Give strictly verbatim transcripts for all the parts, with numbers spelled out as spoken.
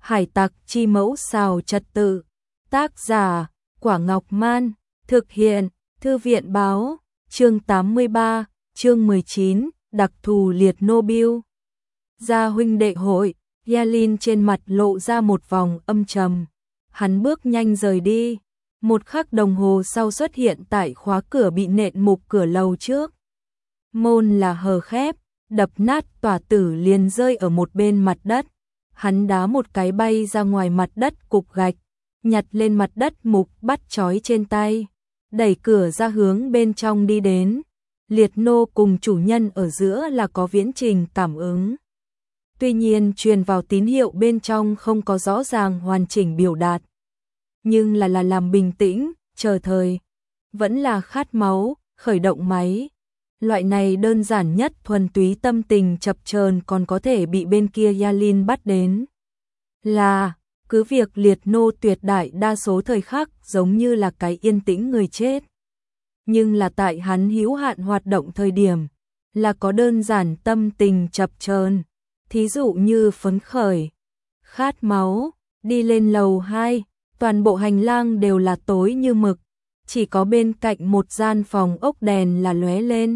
Hải tặc chi mẫu xào trật tự. Tác giả, Quả Ngọc Man. Thực hiện, Thư viện báo. Chương tám mươi ba, chương mười chín, đặc thù liệt Nobel. Gia huynh đệ hội, Yalin trên mặt lộ ra một vòng âm trầm. Hắn bước nhanh rời đi. Một khắc đồng hồ sau xuất hiện tại khóa cửa bị nện mục cửa lầu trước. Môn là hờ khép, đập nát, tòa tử liền rơi ở một bên mặt đất. Hắn đá một cái bay ra ngoài mặt đất cục gạch, nhặt lên mặt đất mục bắt trói trên tay, đẩy cửa ra hướng bên trong đi đến. Liệt nô cùng chủ nhân ở giữa là có viễn trình cảm ứng. Tuy nhiên truyền vào tín hiệu bên trong không có rõ ràng hoàn chỉnh biểu đạt. Nhưng là là làm bình tĩnh, chờ thời. Vẫn là khát máu, khởi động máy. Loại này đơn giản nhất thuần túy tâm tình chập chờn còn có thể bị bên kia Yalin bắt đến. Là, cứ việc liệt nô tuyệt đại đa số thời khắc giống như là cái yên tĩnh người chết. Nhưng là tại hắn hữu hạn hoạt động thời điểm, là có đơn giản tâm tình chập chờn. Thí dụ như phấn khởi, khát máu, đi lên lầu hai, toàn bộ hành lang đều là tối như mực, chỉ có bên cạnh một gian phòng ốc đèn là lóe lên.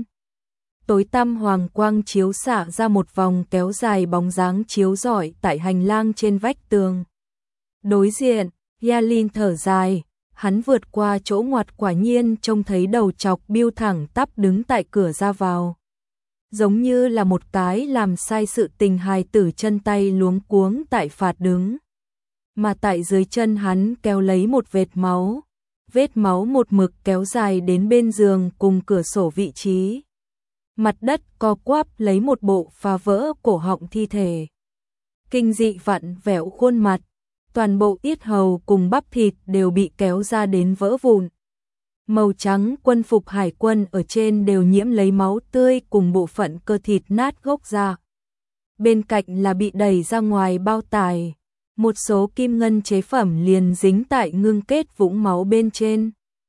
Tối tăm hoàng quang chiếu xạ ra một vòng kéo dài bóng dáng chiếu rọi tại hành lang trên vách tường. Đối diện, Yalin thở dài, hắn vượt qua chỗ ngoặt quả nhiên trông thấy đầu chọc Bill thẳng tắp đứng tại cửa ra vào. Giống như là một cái làm sai sự tình hài tử chân tay luống cuống tại phạt đứng. Mà tại dưới chân hắn kéo lấy một vệt máu. Vết máu một mực kéo dài đến bên giường cùng cửa sổ vị trí. Mặt đất co quắp lấy một bộ phá vỡ cổ họng thi thể. Kinh dị vặn vẹo khuôn mặt. Toàn bộ yết hầu cùng bắp thịt đều bị kéo ra đến vỡ vụn. Màu trắng quân phục hải quân ở trên đều nhiễm lấy máu tươi cùng bộ phận cơ thịt nát gốc ra. Bên cạnh là bị đẩy ra ngoài bao tải. Một số kim ngân chế phẩm liền dính tại ngưng kết vũng máu bên trên.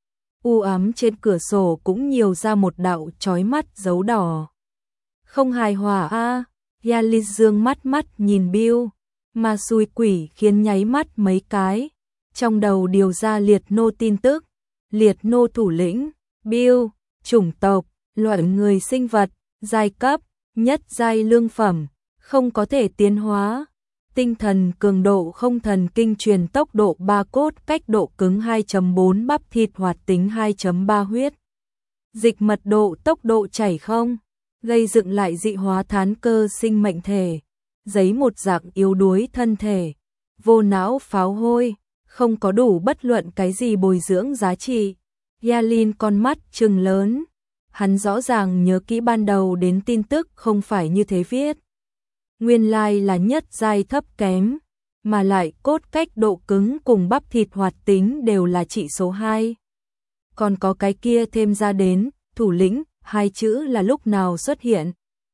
U ám trên cửa sổ cũng nhiều ra một đạo chói mắt dấu đỏ. Không hài hòa a à, Yalin dương mắt mắt nhìn Bill, mà xui quỷ khiến nháy mắt mấy cái. Trong đầu điều ra liệt nô tin tức. Liệt nô thủ lĩnh, Bill, chủng tộc, loại người sinh vật, giai cấp, nhất giai lương phẩm, không có thể tiến hóa. Tinh thần cường độ không, thần kinh truyền tốc độ ba, cốt cách độ cứng hai chấm bốn, bắp thịt hoạt tính hai chấm ba, huyết dịch mật độ tốc độ chảy không, gây dựng lại dị hóa thán cơ sinh mệnh thể, giấy một dạng yếu đuối thân thể, vô não pháo hôi, không có đủ bất luận cái gì bồi dưỡng giá trị. Yalin con mắt trừng lớn, hắn rõ ràng nhớ kỹ ban đầu đến tin tức không phải như thế viết. Nguyên lai là nhất giai thấp kém, mà lại cốt cách độ cứng cùng bắp thịt hoạt tính đều là trị số hai. Còn có cái kia thêm ra đến, thủ lĩnh, hai chữ là lúc nào xuất hiện.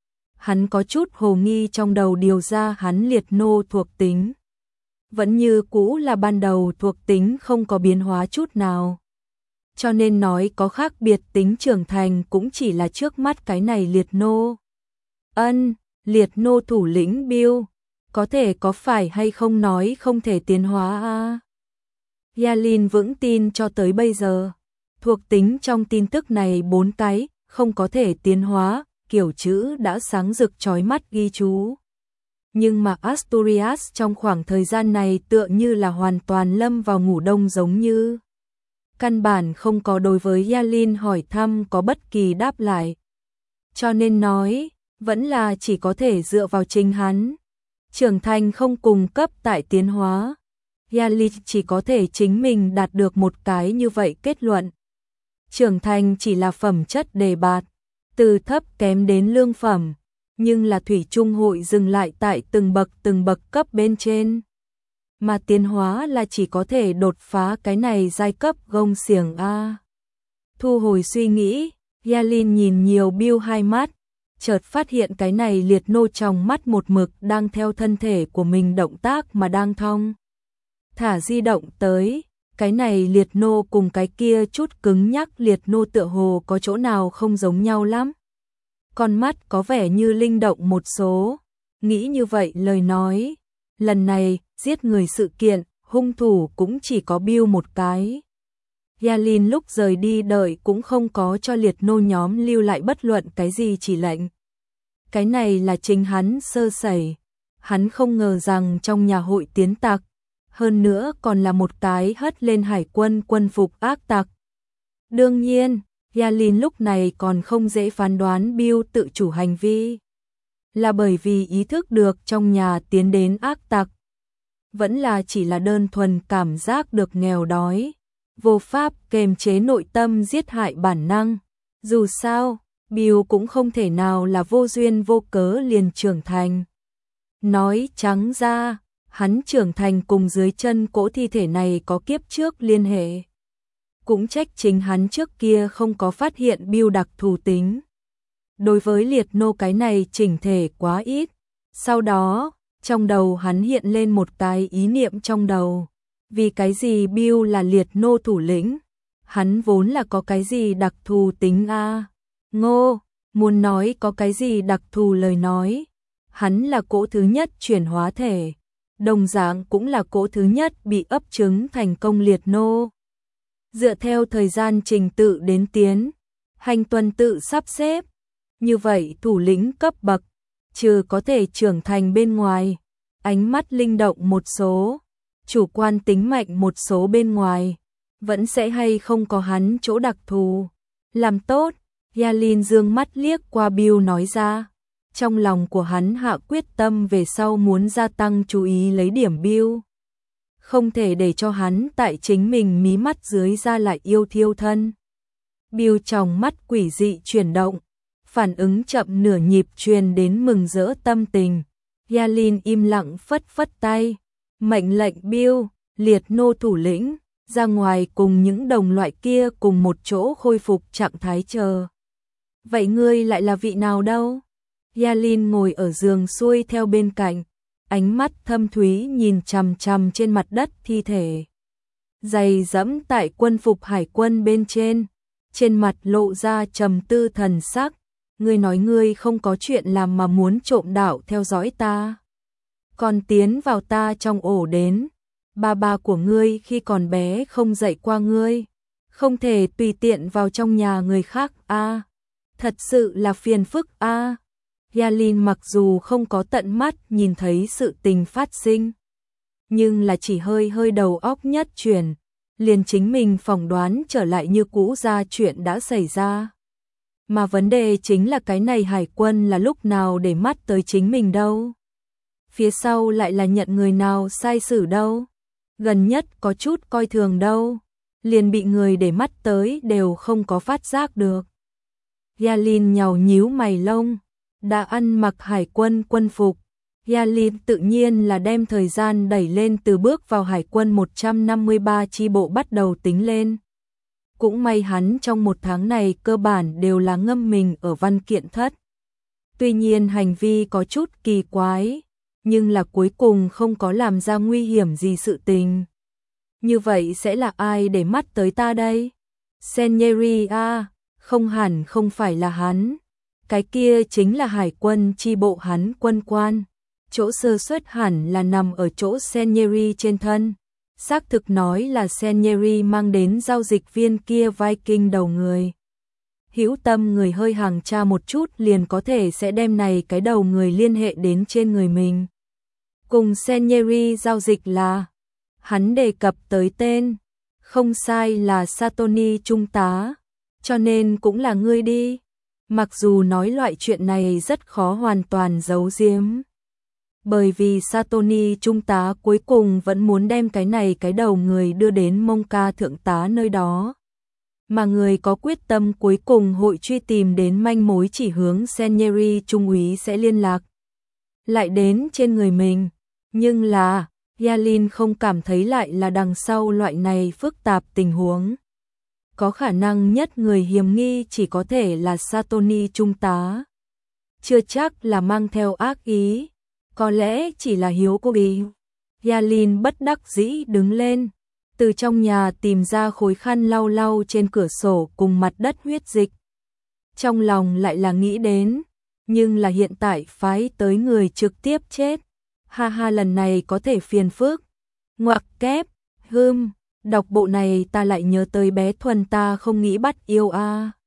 Hắn có chút hồ nghi trong đầu điều ra hắn liệt nô thuộc tính. Vẫn như cũ là ban đầu thuộc tính không có biến hóa chút nào. Cho nên nói có khác biệt tính trưởng thành cũng chỉ là trước mắt cái này liệt nô. Ân, liệt nô thủ lĩnh Bill, có thể có phải hay không nói không thể tiến hóa a à? Yalin vững tin cho tới bây giờ. Thuộc tính trong tin tức này bốn cái, không có thể tiến hóa, kiểu chữ đã sáng rực chói mắt ghi chú. Nhưng mà Asturias trong khoảng thời gian này tựa như là hoàn toàn lâm vào ngủ đông giống như. Căn bản không có đối với Yalin hỏi thăm có bất kỳ đáp lại. Cho nên nói, vẫn là chỉ có thể dựa vào chính hắn. Trưởng thành không cung cấp tại tiến hóa. Yalin chỉ có thể chính mình đạt được một cái như vậy kết luận. Trưởng thành chỉ là phẩm chất đề bạt, từ thấp kém đến lương phẩm. Nhưng là thủy chung hội dừng lại tại từng bậc từng bậc cấp bên trên. Mà tiến hóa là chỉ có thể đột phá cái này giai cấp gông xiềng a. Thu hồi suy nghĩ, Yalin nhìn nhiều Bill hai mắt, chợt phát hiện cái này liệt nô trong mắt một mực đang theo thân thể của mình động tác mà đang thong thả di động tới. Cái này liệt nô cùng cái kia chút cứng nhắc liệt nô tựa hồ có chỗ nào không giống nhau lắm. Con mắt có vẻ như linh động một số. Nghĩ như vậy lời nói, lần này, giết người sự kiện, hung thủ cũng chỉ có Bill một cái. Yalin lúc rời đi đợi cũng không có cho liệt nô nhóm lưu lại bất luận cái gì chỉ lệnh. Cái này là chính hắn sơ sẩy. Hắn không ngờ rằng trong nhà hội tiến tặc, hơn nữa còn là một cái hất lên hải quân quân phục ác tặc. Đương nhiên, Yalin lúc này còn không dễ phán đoán Bill tự chủ hành vi. Là bởi vì ý thức được trong nhà tiến đến ác tặc. Vẫn là chỉ là đơn thuần cảm giác được nghèo đói, vô pháp kềm chế nội tâm giết hại bản năng. Dù sao, Bill cũng không thể nào là vô duyên vô cớ liền trưởng thành. Nói trắng ra, hắn trưởng thành cùng dưới chân cỗ thi thể này có kiếp trước liên hệ. Cũng trách chính hắn trước kia không có phát hiện Bill đặc thù tính. Đối với liệt nô cái này chỉnh thể quá ít. Sau đó, trong đầu hắn hiện lên một cái ý niệm trong đầu. Vì cái gì Bill là liệt nô thủ lĩnh? Hắn vốn là có cái gì đặc thù tính a? À? Ngô, muốn nói có cái gì đặc thù lời nói. Hắn là cỗ thứ nhất chuyển hóa thể, đồng dạng cũng là cỗ thứ nhất bị ấp trứng thành công liệt nô. Dựa theo thời gian trình tự đến tiến, hành tuần tự sắp xếp, như vậy thủ lĩnh cấp bậc, trừ có thể trưởng thành bên ngoài, ánh mắt linh động một số, chủ quan tính mạnh một số bên ngoài, vẫn sẽ hay không có hắn chỗ đặc thù. Làm tốt, Yalin dương mắt liếc qua Bill nói ra. Trong lòng của hắn hạ quyết tâm về sau muốn gia tăng chú ý lấy điểm Bill. Không thể để cho hắn tại chính mình mí mắt dưới ra lại yêu thiêu thân. Bill trong mắt quỷ dị chuyển động, phản ứng chậm nửa nhịp truyền đến mừng rỡ tâm tình. Yalin im lặng phất phất tay, mệnh lệnh Bill, liệt nô thủ lĩnh, ra ngoài cùng những đồng loại kia cùng một chỗ khôi phục trạng thái chờ. Vậy ngươi lại là vị nào đâu? Yalin ngồi ở giường xuôi theo bên cạnh, ánh mắt thâm thúy nhìn chằm chằm trên mặt đất thi thể. Giày dẫm tại quân phục hải quân bên trên, trên mặt lộ ra trầm tư thần sắc. Ngươi nói ngươi không có chuyện làm mà muốn trộm đạo theo dõi ta. Còn tiến vào ta trong ổ đến. Ba ba của ngươi khi còn bé không dạy qua ngươi. Không thể tùy tiện vào trong nhà người khác a. À, thật sự là phiền phức a. À. Yalin mặc dù không có tận mắt nhìn thấy sự tình phát sinh, nhưng là chỉ hơi hơi đầu óc nhất chuyển, liền chính mình phỏng đoán trở lại như cũ ra chuyện đã xảy ra. Mà vấn đề chính là cái này hải quân là lúc nào để mắt tới chính mình đâu. Phía sau lại là nhận người nào sai xử đâu. Gần nhất có chút coi thường đâu. Liền bị người để mắt tới đều không có phát giác được. Yalin nhàu nhíu mày lông. Đã ăn mặc hải quân quân phục. Yalin tự nhiên là đem thời gian đẩy lên từ bước vào hải quân một trăm năm mươi ba chi bộ bắt đầu tính lên. Cũng may hắn trong một tháng này cơ bản đều là ngâm mình ở văn kiện thất. Tuy nhiên hành vi có chút kỳ quái, nhưng là cuối cùng không có làm ra nguy hiểm gì sự tình. Như vậy sẽ là ai để mắt tới ta đây? Senieri à, không hẳn không phải là hắn. Cái kia chính là hải quân chi bộ hắn quân quan. Chỗ sơ suất hẳn là nằm ở chỗ Senieri trên thân. Xác thực nói là Senieri mang đến giao dịch viên kia Viking đầu người. Hữu tâm người hơi hàng tra một chút liền có thể sẽ đem này cái đầu người liên hệ đến trên người mình. Cùng Senieri giao dịch là, hắn đề cập tới tên, không sai là Satoni trung tá, cho nên cũng là ngươi đi. Mặc dù nói loại chuyện này rất khó hoàn toàn giấu giếm. Bởi vì Satoni trung tá cuối cùng vẫn muốn đem cái này cái đầu người đưa đến Monka thượng tá nơi đó. Mà người có quyết tâm cuối cùng hội truy tìm đến manh mối chỉ hướng Senieri trung úy sẽ liên lạc. Lại đến trên người mình. Nhưng là, Yalin không cảm thấy lại là đằng sau loại này phức tạp tình huống. Có khả năng nhất người hiểm nghi chỉ có thể là Satoni trung tá. Chưa chắc là mang theo ác ý. Có lẽ chỉ là hiếu cô ý. Yalin bất đắc dĩ đứng lên. Từ trong nhà tìm ra khối khăn lau lau trên cửa sổ cùng mặt đất huyết dịch. Trong lòng lại là nghĩ đến. Nhưng là hiện tại phái tới người trực tiếp chết. Ha ha, lần này có thể phiền phức. Ngoặc kép, hưm, đọc bộ này ta lại nhớ tới bé Thuần, ta không nghĩ bắt yêu a.